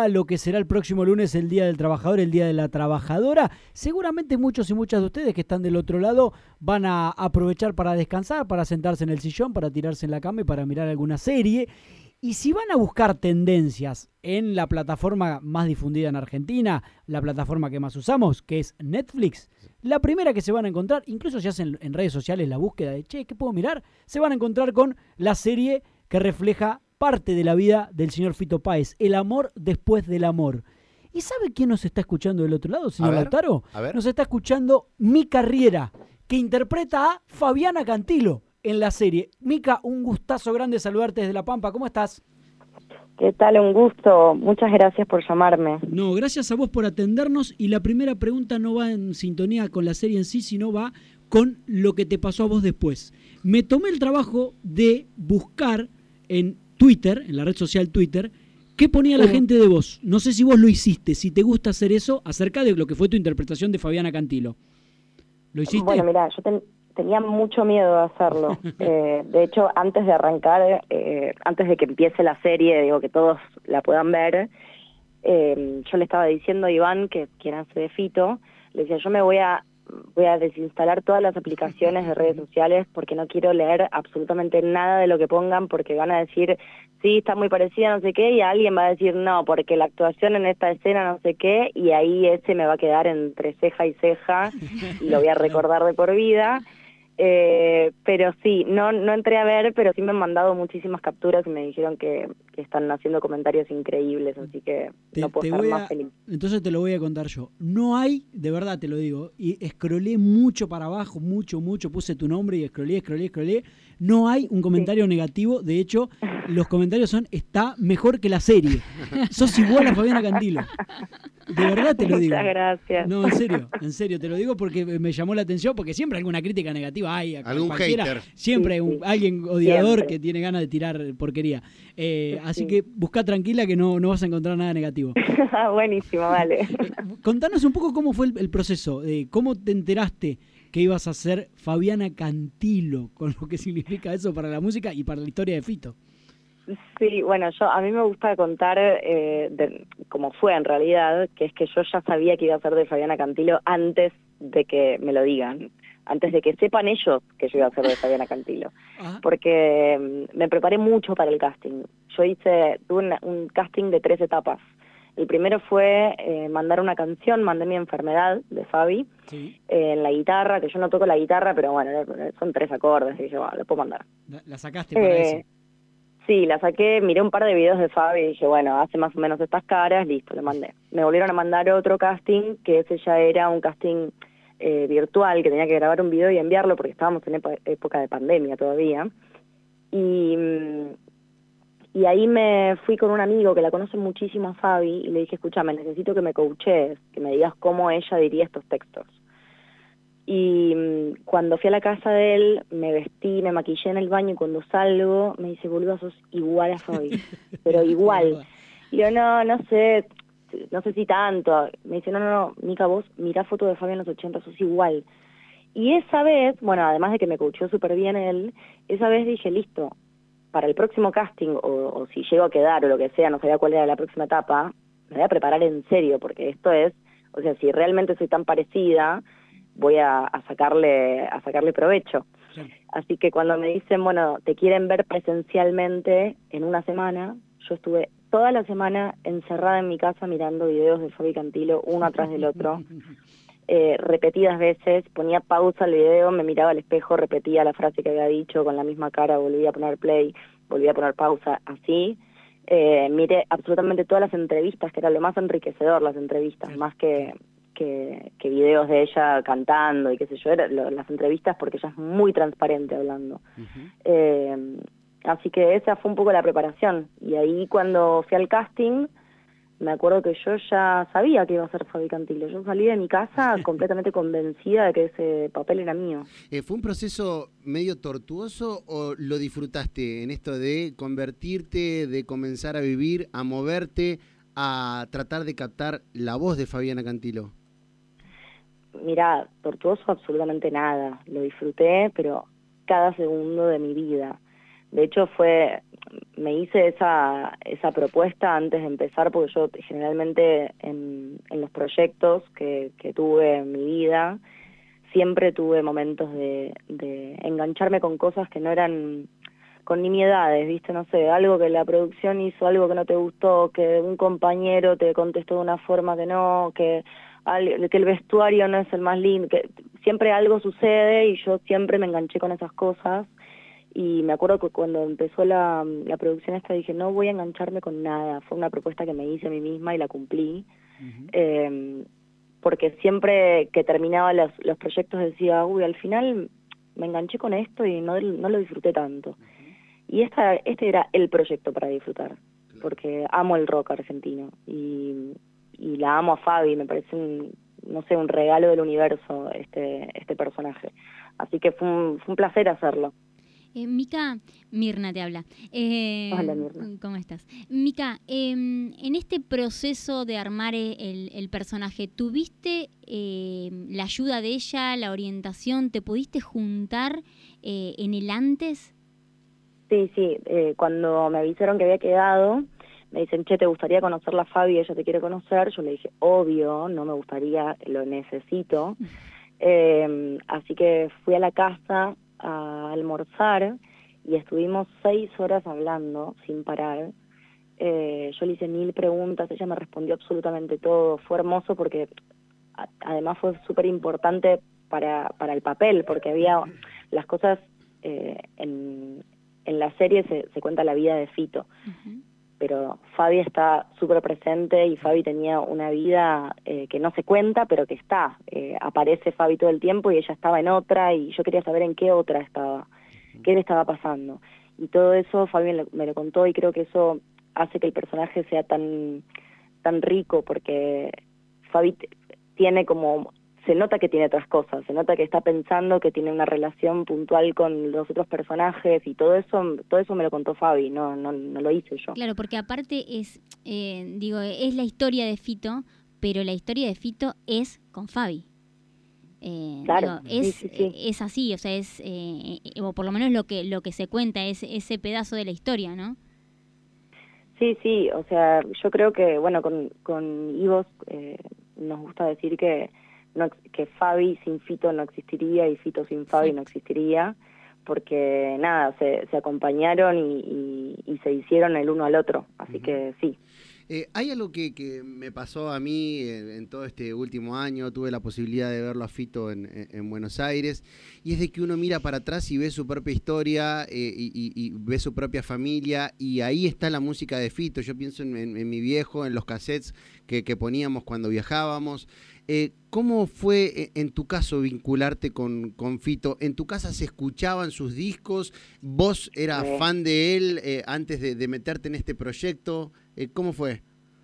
a lo que será el próximo lunes, el Día del Trabajador, el Día de la Trabajadora. Seguramente muchos y muchas de ustedes que están del otro lado van a aprovechar para descansar, para sentarse en el sillón, para tirarse en la cama y para mirar alguna serie. Y si van a buscar tendencias en la plataforma más difundida en Argentina, la plataforma que más usamos, que es Netflix, la primera que se van a encontrar, incluso si hacen en redes sociales la búsqueda de, che, ¿qué puedo mirar? Se van a encontrar con la serie que refleja parte de la vida del señor Fito Páez, El amor después del amor. ¿Y sabe quién nos está escuchando del otro lado, señor Lautaro? Nos está escuchando Mica Riera, que interpreta a Fabiana Cantilo en la serie. Mica, un gustazo grande saludarte desde La Pampa. ¿Cómo estás? ¿Qué tal? Un gusto. Muchas gracias por llamarme. No, gracias a vos por atendernos. Y la primera pregunta no va en sintonía con la serie en sí, sino va con lo que te pasó a vos después. Me tomé el trabajo de buscar en Twitter, en la red social Twitter, qué ponía la gente de vos. No sé si vos lo hiciste, si te gusta hacer eso, acerca de lo que fue tu interpretación de Fabiana Cantilo. ¿Lo hiciste? Bueno, mirá, yo tenía mucho miedo de hacerlo. De hecho, antes de arrancar, antes de que empiece la serie, digo, que todos la puedan ver, yo le estaba diciendo a Iván, que quien hace de Fito, le decía, yo me voy a desinstalar todas las aplicaciones de redes sociales porque no quiero leer absolutamente nada de lo que pongan, porque van a decir, sí, está muy parecida, no sé qué, y alguien va a decir, no, porque la actuación en esta escena no sé qué, y ahí ese me va a quedar entre ceja y ceja, y lo voy a recordar de por vida. Pero sí, no entré a ver, pero sí me han mandado muchísimas capturas y me dijeron que están haciendo comentarios increíbles, así que no puedo estar más feliz. Entonces te lo voy a contar yo. No hay, de verdad te lo digo, y escrolé mucho para abajo, mucho, puse tu nombre y escrolé. No hay un comentario negativo, de hecho, los comentarios son, está mejor que la serie. Sos igual a Fabiana Cantilo. De verdad te lo digo. Muchas gracias. No, en serio, te lo digo porque me llamó la atención, porque siempre hay alguna crítica negativa hay. Algún hater. Siempre hay alguien odiador siempre. que tiene ganas de tirar porquería. Así que busca tranquila que no vas a encontrar nada negativo. Buenísimo, vale. Contanos un poco cómo fue el proceso, cómo te enteraste que ibas a ser Fabiana Cantilo, con lo que significa eso para la música y para la historia de Fito. Sí, bueno, a mí me gusta contar cómo fue en realidad, que es que yo ya sabía que iba a ser de Fabiana Cantilo antes de que me lo digan, antes de que sepan ellos que yo iba a ser de Fabiana Cantilo, porque me preparé mucho para el casting. Tuve un casting de 3 etapas. El primero fue mandar una canción, mandé Mi Enfermedad, de Fabi, sí, en la guitarra, que yo no toco la guitarra, pero bueno, son 3 acordes, y dije, bueno, lo puedo mandar. ¿La sacaste para eso? Sí, la saqué, miré un par de videos de Fabi y dije, bueno, hace más o menos estas caras, listo, le mandé. Me volvieron a mandar otro casting, que ese ya era un casting virtual, que tenía que grabar un video y enviarlo, porque estábamos en época de pandemia todavía. Y ahí me fui con un amigo que la conoce muchísimo a Fabi, y le dije, escúchame, necesito que me coaches, que me digas cómo ella diría estos textos. Y cuando fui a la casa de él, me vestí, me maquillé en el baño, y cuando salgo me dice, boludo, sos igual a Fabi, pero igual. Y yo, no sé si tanto. Me dice, no, Mica, vos mirá foto de Fabi en los 80, sos igual. Y esa vez, bueno, además de que me coachó súper bien él, esa vez dije, listo, para el próximo casting, o si llego a quedar o lo que sea, no sabía cuál era la próxima etapa, me voy a preparar en serio, porque esto es, o sea, si realmente soy tan parecida, voy a sacarle provecho. Sí. Así que cuando me dicen, bueno, te quieren ver presencialmente en una semana, yo estuve toda la semana encerrada en mi casa mirando videos de Fabi Cantilo, uno atrás del otro, repetidas veces, ponía pausa al video, me miraba al espejo, repetía la frase que había dicho con la misma cara, volvía a poner play, volvía a poner pausa, así. Miré absolutamente todas las entrevistas, que era lo más enriquecedor, las entrevistas, sí, más que videos de ella cantando y qué sé yo, las entrevistas, porque ella es muy transparente hablando. Así que esa fue un poco la preparación. Y ahí cuando fui al casting, me acuerdo que yo ya sabía que iba a ser Fabi Cantilo. Yo salí de mi casa completamente convencida de que ese papel era mío. ¿Fue un proceso medio tortuoso o lo disfrutaste en esto de convertirte, de comenzar a vivir, a moverte, a tratar de captar la voz de Fabiana Cantilo? Mirá, tortuoso absolutamente nada. Lo disfruté, pero cada segundo de mi vida. De hecho, fue me hice esa propuesta antes de empezar, porque yo generalmente en los proyectos que tuve en mi vida, siempre tuve momentos de engancharme con cosas que no eran con nimiedades, ¿viste? No sé, algo que la producción hizo, algo que no te gustó, que un compañero te contestó de una forma que no, que el vestuario no es el más lindo, que siempre algo sucede y yo siempre me enganché con esas cosas. Y me acuerdo que cuando empezó la producción esta dije, no voy a engancharme con nada. Fue una propuesta que me hice a mí misma y la cumplí. Porque siempre que terminaba los proyectos decía, uy, al final me enganché con esto y no lo disfruté tanto. Y este era el proyecto para disfrutar, porque amo el rock argentino y la amo a Fabi, me parece un regalo del universo este personaje. Así que fue un placer hacerlo. Mica, Mirna te habla. Hola, Mirna. ¿Cómo estás? Mica, en este proceso de armar el personaje, ¿tuviste la ayuda de ella, la orientación? ¿Te pudiste juntar en el antes? Sí, cuando me avisaron que había quedado, me dicen, che, ¿te gustaría conocerla a Fabi? Ella te quiere conocer. Yo le dije, obvio, no me gustaría, lo necesito. Así que fui a la casa a almorzar y estuvimos 6 horas hablando sin parar. Yo le hice 1000 preguntas, ella me respondió absolutamente todo. Fue hermoso porque además fue súper importante para el papel, porque había las cosas en la serie se cuenta la vida de Fito. Pero Fabi está súper presente y Fabi tenía una vida que no se cuenta, pero que está. Aparece Fabi todo el tiempo y ella estaba en otra y yo quería saber en qué otra estaba, qué le estaba pasando. Y todo eso Fabi me lo contó y creo que eso hace que el personaje sea tan rico, porque Fabi tiene como... Se nota que tiene otras cosas, se nota que está pensando, que tiene una relación puntual con los otros personajes y todo eso me lo contó Fabi, no lo hice yo. Claro, porque aparte es la historia de Fito, pero la historia de Fito es con Fabi. Claro, sí. Es así, o sea, o por lo menos lo que se cuenta es ese pedazo de la historia, ¿no? Sí, o sea, yo creo que, bueno, con Ivos nos gusta decir que Fabi sin Fito no existiría y Fito sin Fabi no existiría, porque nada, se acompañaron y se hicieron el uno al otro, así que sí. Hay algo que me pasó a mí en todo este último año, tuve la posibilidad de verlo a Fito en Buenos Aires, y es de que uno mira para atrás y ve su propia historia y ve su propia familia, y ahí está la música de Fito. Yo pienso en mi viejo, en los cassettes que poníamos cuando viajábamos. ¿Cómo fue en tu caso vincularte con Fito? ¿En tu casa se escuchaban sus discos? ¿Vos eras fan de él antes de meterte en este proyecto? ¿Cómo fue?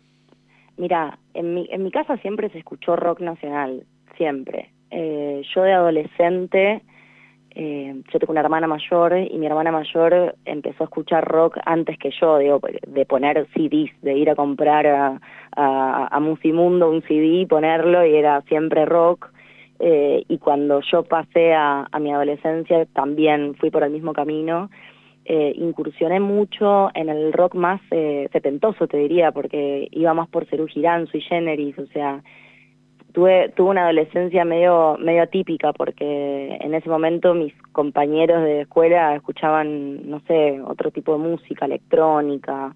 Mira, en mi casa siempre se escuchó rock nacional, siempre. Yo de adolescente, yo tengo una hermana mayor y mi hermana mayor empezó a escuchar rock antes que yo, digo, de poner CDs, de ir a comprar a Musimundo un CD y ponerlo, y era siempre rock. Y cuando yo pasé a mi adolescencia también fui por el mismo camino. Incursioné mucho en el rock más setentoso, te diría, porque iba más por Serú Girán, Sui Generis, o sea, tuve una adolescencia medio atípica, porque en ese momento mis compañeros de escuela escuchaban, no sé, otro tipo de música, electrónica,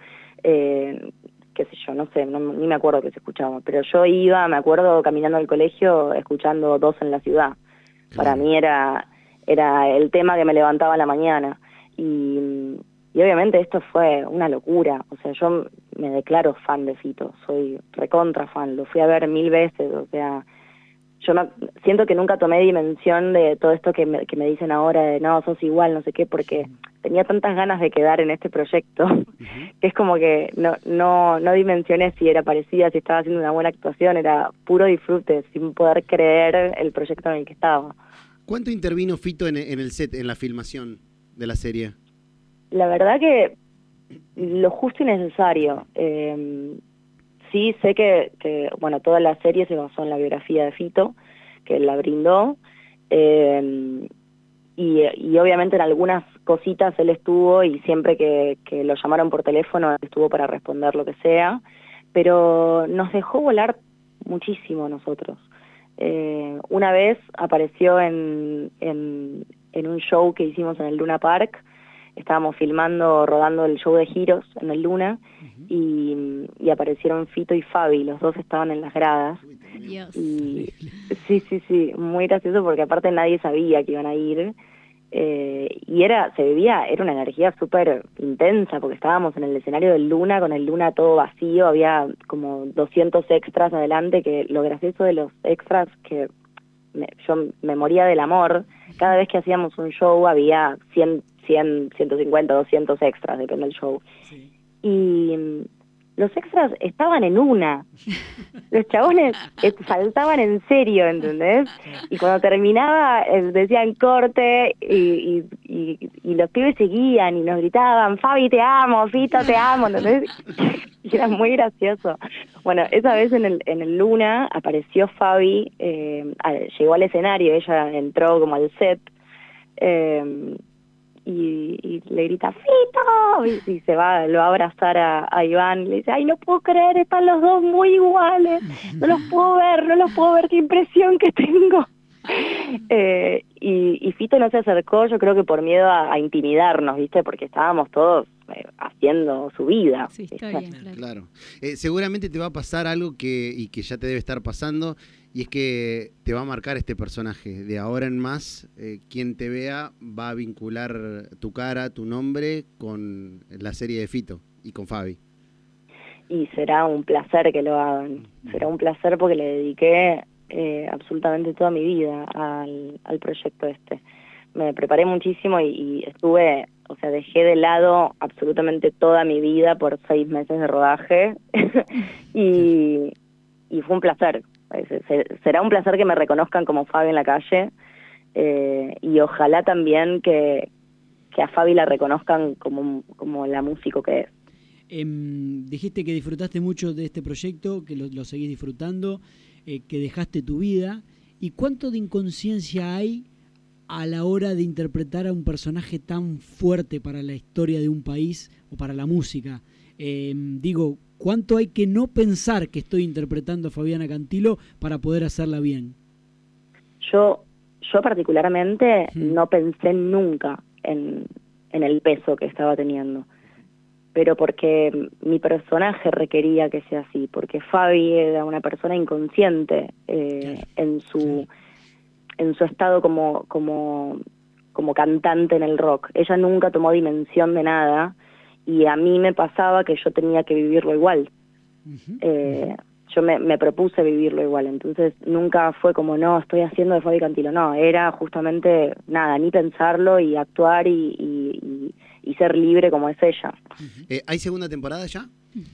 qué sé yo, no sé, ni me acuerdo qué se escuchaba, pero yo iba, me acuerdo, caminando al colegio escuchando Dos en la Ciudad. Para mí era el tema que me levantaba a la mañana. Y obviamente esto fue una locura, o sea, yo me declaro fan de Fito, soy recontra fan, lo fui a ver 1000 veces, o sea, yo siento que nunca tomé dimensión de todo esto que me dicen ahora de no, sos igual, no sé qué, porque tenía tantas ganas de quedar en este proyecto, que es como que no dimensioné si era parecida, si estaba haciendo una buena actuación, era puro disfrute, sin poder creer el proyecto en el que estaba. ¿Cuánto intervino Fito en el set, en la filmación de la serie? La verdad que lo justo y necesario. Sí sé que bueno, toda la serie se basó en la biografía de Fito, que él la brindó, y obviamente en algunas cositas él estuvo, y siempre que lo llamaron por teléfono él estuvo para responder lo que sea, pero nos dejó volar muchísimo a nosotros. Una vez apareció en un show que hicimos en el Luna Park. Estábamos rodando el show de Giros en el Luna, y aparecieron Fito y Fabi, los dos estaban en las gradas. Dios. Y sí, muy gracioso porque aparte nadie sabía que iban a ir, y era una energía súper intensa porque estábamos en el escenario del Luna, con el Luna todo vacío, había como 200 extras adelante, que lo gracioso de los extras que yo me moría del amor. Cada vez que hacíamos un show había 100, 150, 200 extras, depende del show. Sí. Y los extras estaban en una. Los chabones saltaban en serio, ¿entendés? Y cuando terminaba decían corte, y los pibes seguían y nos gritaban, Fabi te amo, Fito te amo, ¿entendés? Y era muy gracioso. Bueno, esa vez en el Luna apareció Fabi, llegó al escenario, ella entró como al set, y le grita ¡Fito! Y se va, lo va a abrazar a Iván, le dice, ay, no puedo creer, están los dos muy iguales, no los puedo ver, qué impresión que tengo. Y Fito no se acercó, yo creo que por miedo a intimidarnos, ¿viste? Porque estábamos todos haciendo su vida. Sí, está bien, claro. Seguramente te va a pasar algo que ya te debe estar pasando, y es que te va a marcar este personaje. De ahora en más, quien te vea va a vincular tu cara, tu nombre con la serie de Fito y con Fabi. Y será un placer que lo hagan. Será un placer porque le dediqué absolutamente toda mi vida al proyecto este. Me preparé muchísimo y estuve, o sea, dejé de lado absolutamente toda mi vida por 6 meses de rodaje y fue un placer. Será un placer que me reconozcan como Fabi en la calle, y ojalá también que a Fabi la reconozcan como la músico que es. Dijiste que disfrutaste mucho de este proyecto, que lo seguís disfrutando, que dejaste tu vida. ¿Y cuánto de inconsciencia hay a la hora de interpretar a un personaje tan fuerte para la historia de un país o para la música? Digo, ¿cuánto hay que no pensar que estoy interpretando a Fabiana Cantilo para poder hacerla bien? Yo particularmente no pensé nunca en el peso que estaba teniendo, pero porque mi personaje requería que sea así, porque Fabi era una persona inconsciente en su estado como cantante en el rock. Ella nunca tomó dimensión de nada, y a mí me pasaba que yo tenía que vivirlo igual. Yo me propuse vivirlo igual, entonces nunca fue como, no, estoy haciendo de Fabi Cantilo, no, era justamente nada, ni pensarlo y actuar y ser libre como es ella. ¿Hay segunda temporada ya?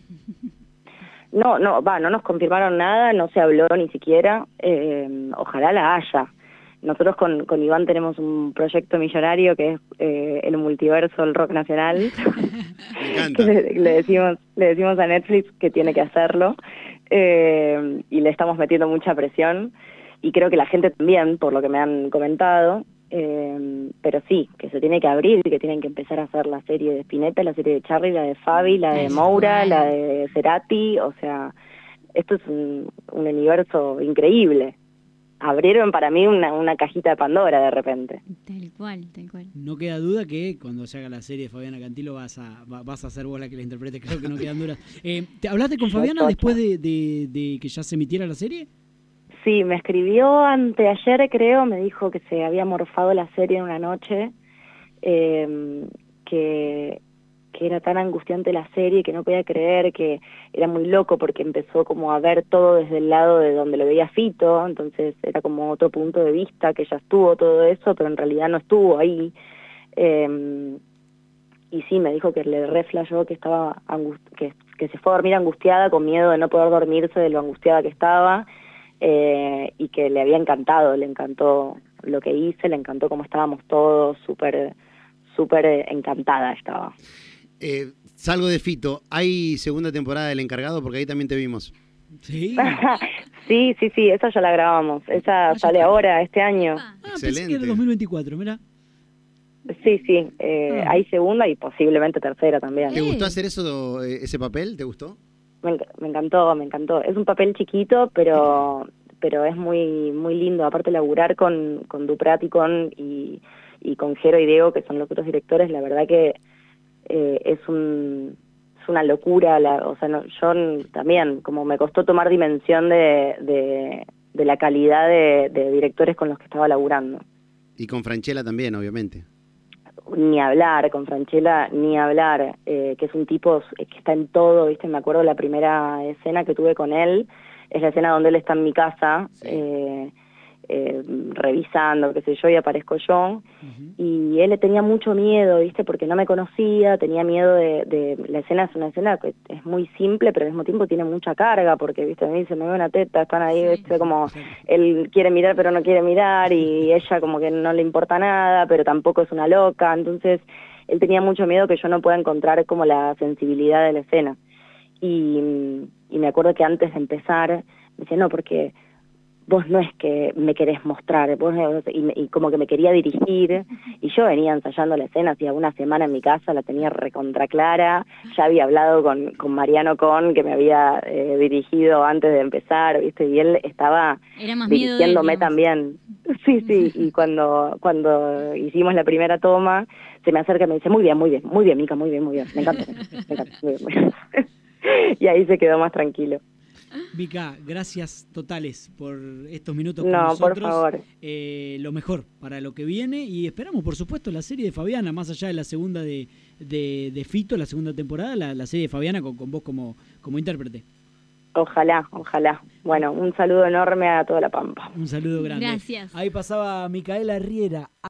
No nos confirmaron nada, no se habló ni siquiera, ojalá la haya. Nosotros con Iván tenemos un proyecto millonario que es el multiverso del rock nacional. Me encanta. le decimos a Netflix que tiene que hacerlo, y le estamos metiendo mucha presión, y creo que la gente también, por lo que me han comentado, pero sí, que se tiene que abrir y que tienen que empezar a hacer la serie de Spinetta, la serie de Charly, la de Fabi, la de Moura, la de Cerati. O sea, esto es un universo increíble. Abrieron para mí una cajita de Pandora de repente. Tal cual. No queda duda que cuando se haga la serie de Fabiana Cantilo vas a ser vos la que la interprete, creo que no quedan dudas. ¿Te hablaste con Fabiana después de que ya se emitiera la serie? Sí, me escribió anteayer, creo, me dijo que se había morfado la serie en una noche, que era tan angustiante la serie que no podía creer, que era muy loco porque empezó como a ver todo desde el lado de donde lo veía Fito, entonces era como otro punto de vista, que ya estuvo todo eso, pero en realidad no estuvo ahí. Y sí, me dijo que le reflejó que estaba que se fue a dormir angustiada, con miedo de no poder dormirse de lo angustiada que estaba, y que le había encantado, le encantó lo que hice, le encantó cómo estábamos todos, súper encantada estaba. Salgo de Fito, ¿hay segunda temporada del Encargado? Porque ahí también te vimos. Sí. Sí, esa ya la grabamos, esa sale ahora, este año. Excelente. Pensé que era 2024, mirá. Sí, hay segunda y posiblemente tercera también. ¿Te gustó hacer eso, ese papel? ¿Te gustó? Me encantó. Es un papel chiquito, pero es muy muy lindo. Aparte laburar con Duprat y con Jero y Diego, que son los otros directores, la verdad que es una locura. O sea, yo también, como me costó tomar dimensión de la calidad de directores con los que estaba laburando. Y con Francella también, obviamente. Ni hablar, con Francella, ni hablar, que es un tipo que está en todo, ¿viste? Me acuerdo la primera escena que tuve con él, es la escena donde él está en mi casa, sí. Revisando, qué sé yo, y aparezco yo, y él le tenía mucho miedo, ¿viste? Porque no me conocía, tenía miedo de la escena. Es una escena que es muy simple, pero al mismo tiempo tiene mucha carga, porque, ¿viste? A mí se me ve una teta, están ahí, sí, ¿viste? Como él quiere mirar pero no quiere mirar, y ella como que no le importa nada, pero tampoco es una loca. Entonces él tenía mucho miedo que yo no pueda encontrar como la sensibilidad de la escena, y me acuerdo que antes de empezar me decía, no, porque vos no es que me querés mostrar, y como que me quería dirigir, y yo venía ensayando la escena, hacía una semana en mi casa, la tenía recontra clara, ya había hablado con Mariano Con, que me había dirigido antes de empezar, ¿viste? Y él estaba dirigiéndome también. Sí, y cuando hicimos la primera toma, se me acerca y me dice, muy bien, Mica, muy bien, me encanta, muy bien. Y ahí se quedó más tranquilo. Mica, gracias totales por estos minutos con nosotros. Por favor. Lo mejor para lo que viene, y esperamos, por supuesto, la serie de Fabiana, más allá de la segunda de Fito, la segunda temporada, la serie de Fabiana con vos como intérprete. Ojalá. Bueno, un saludo enorme a toda La Pampa. Un saludo grande. Gracias. Ahí pasaba Micaela Riera.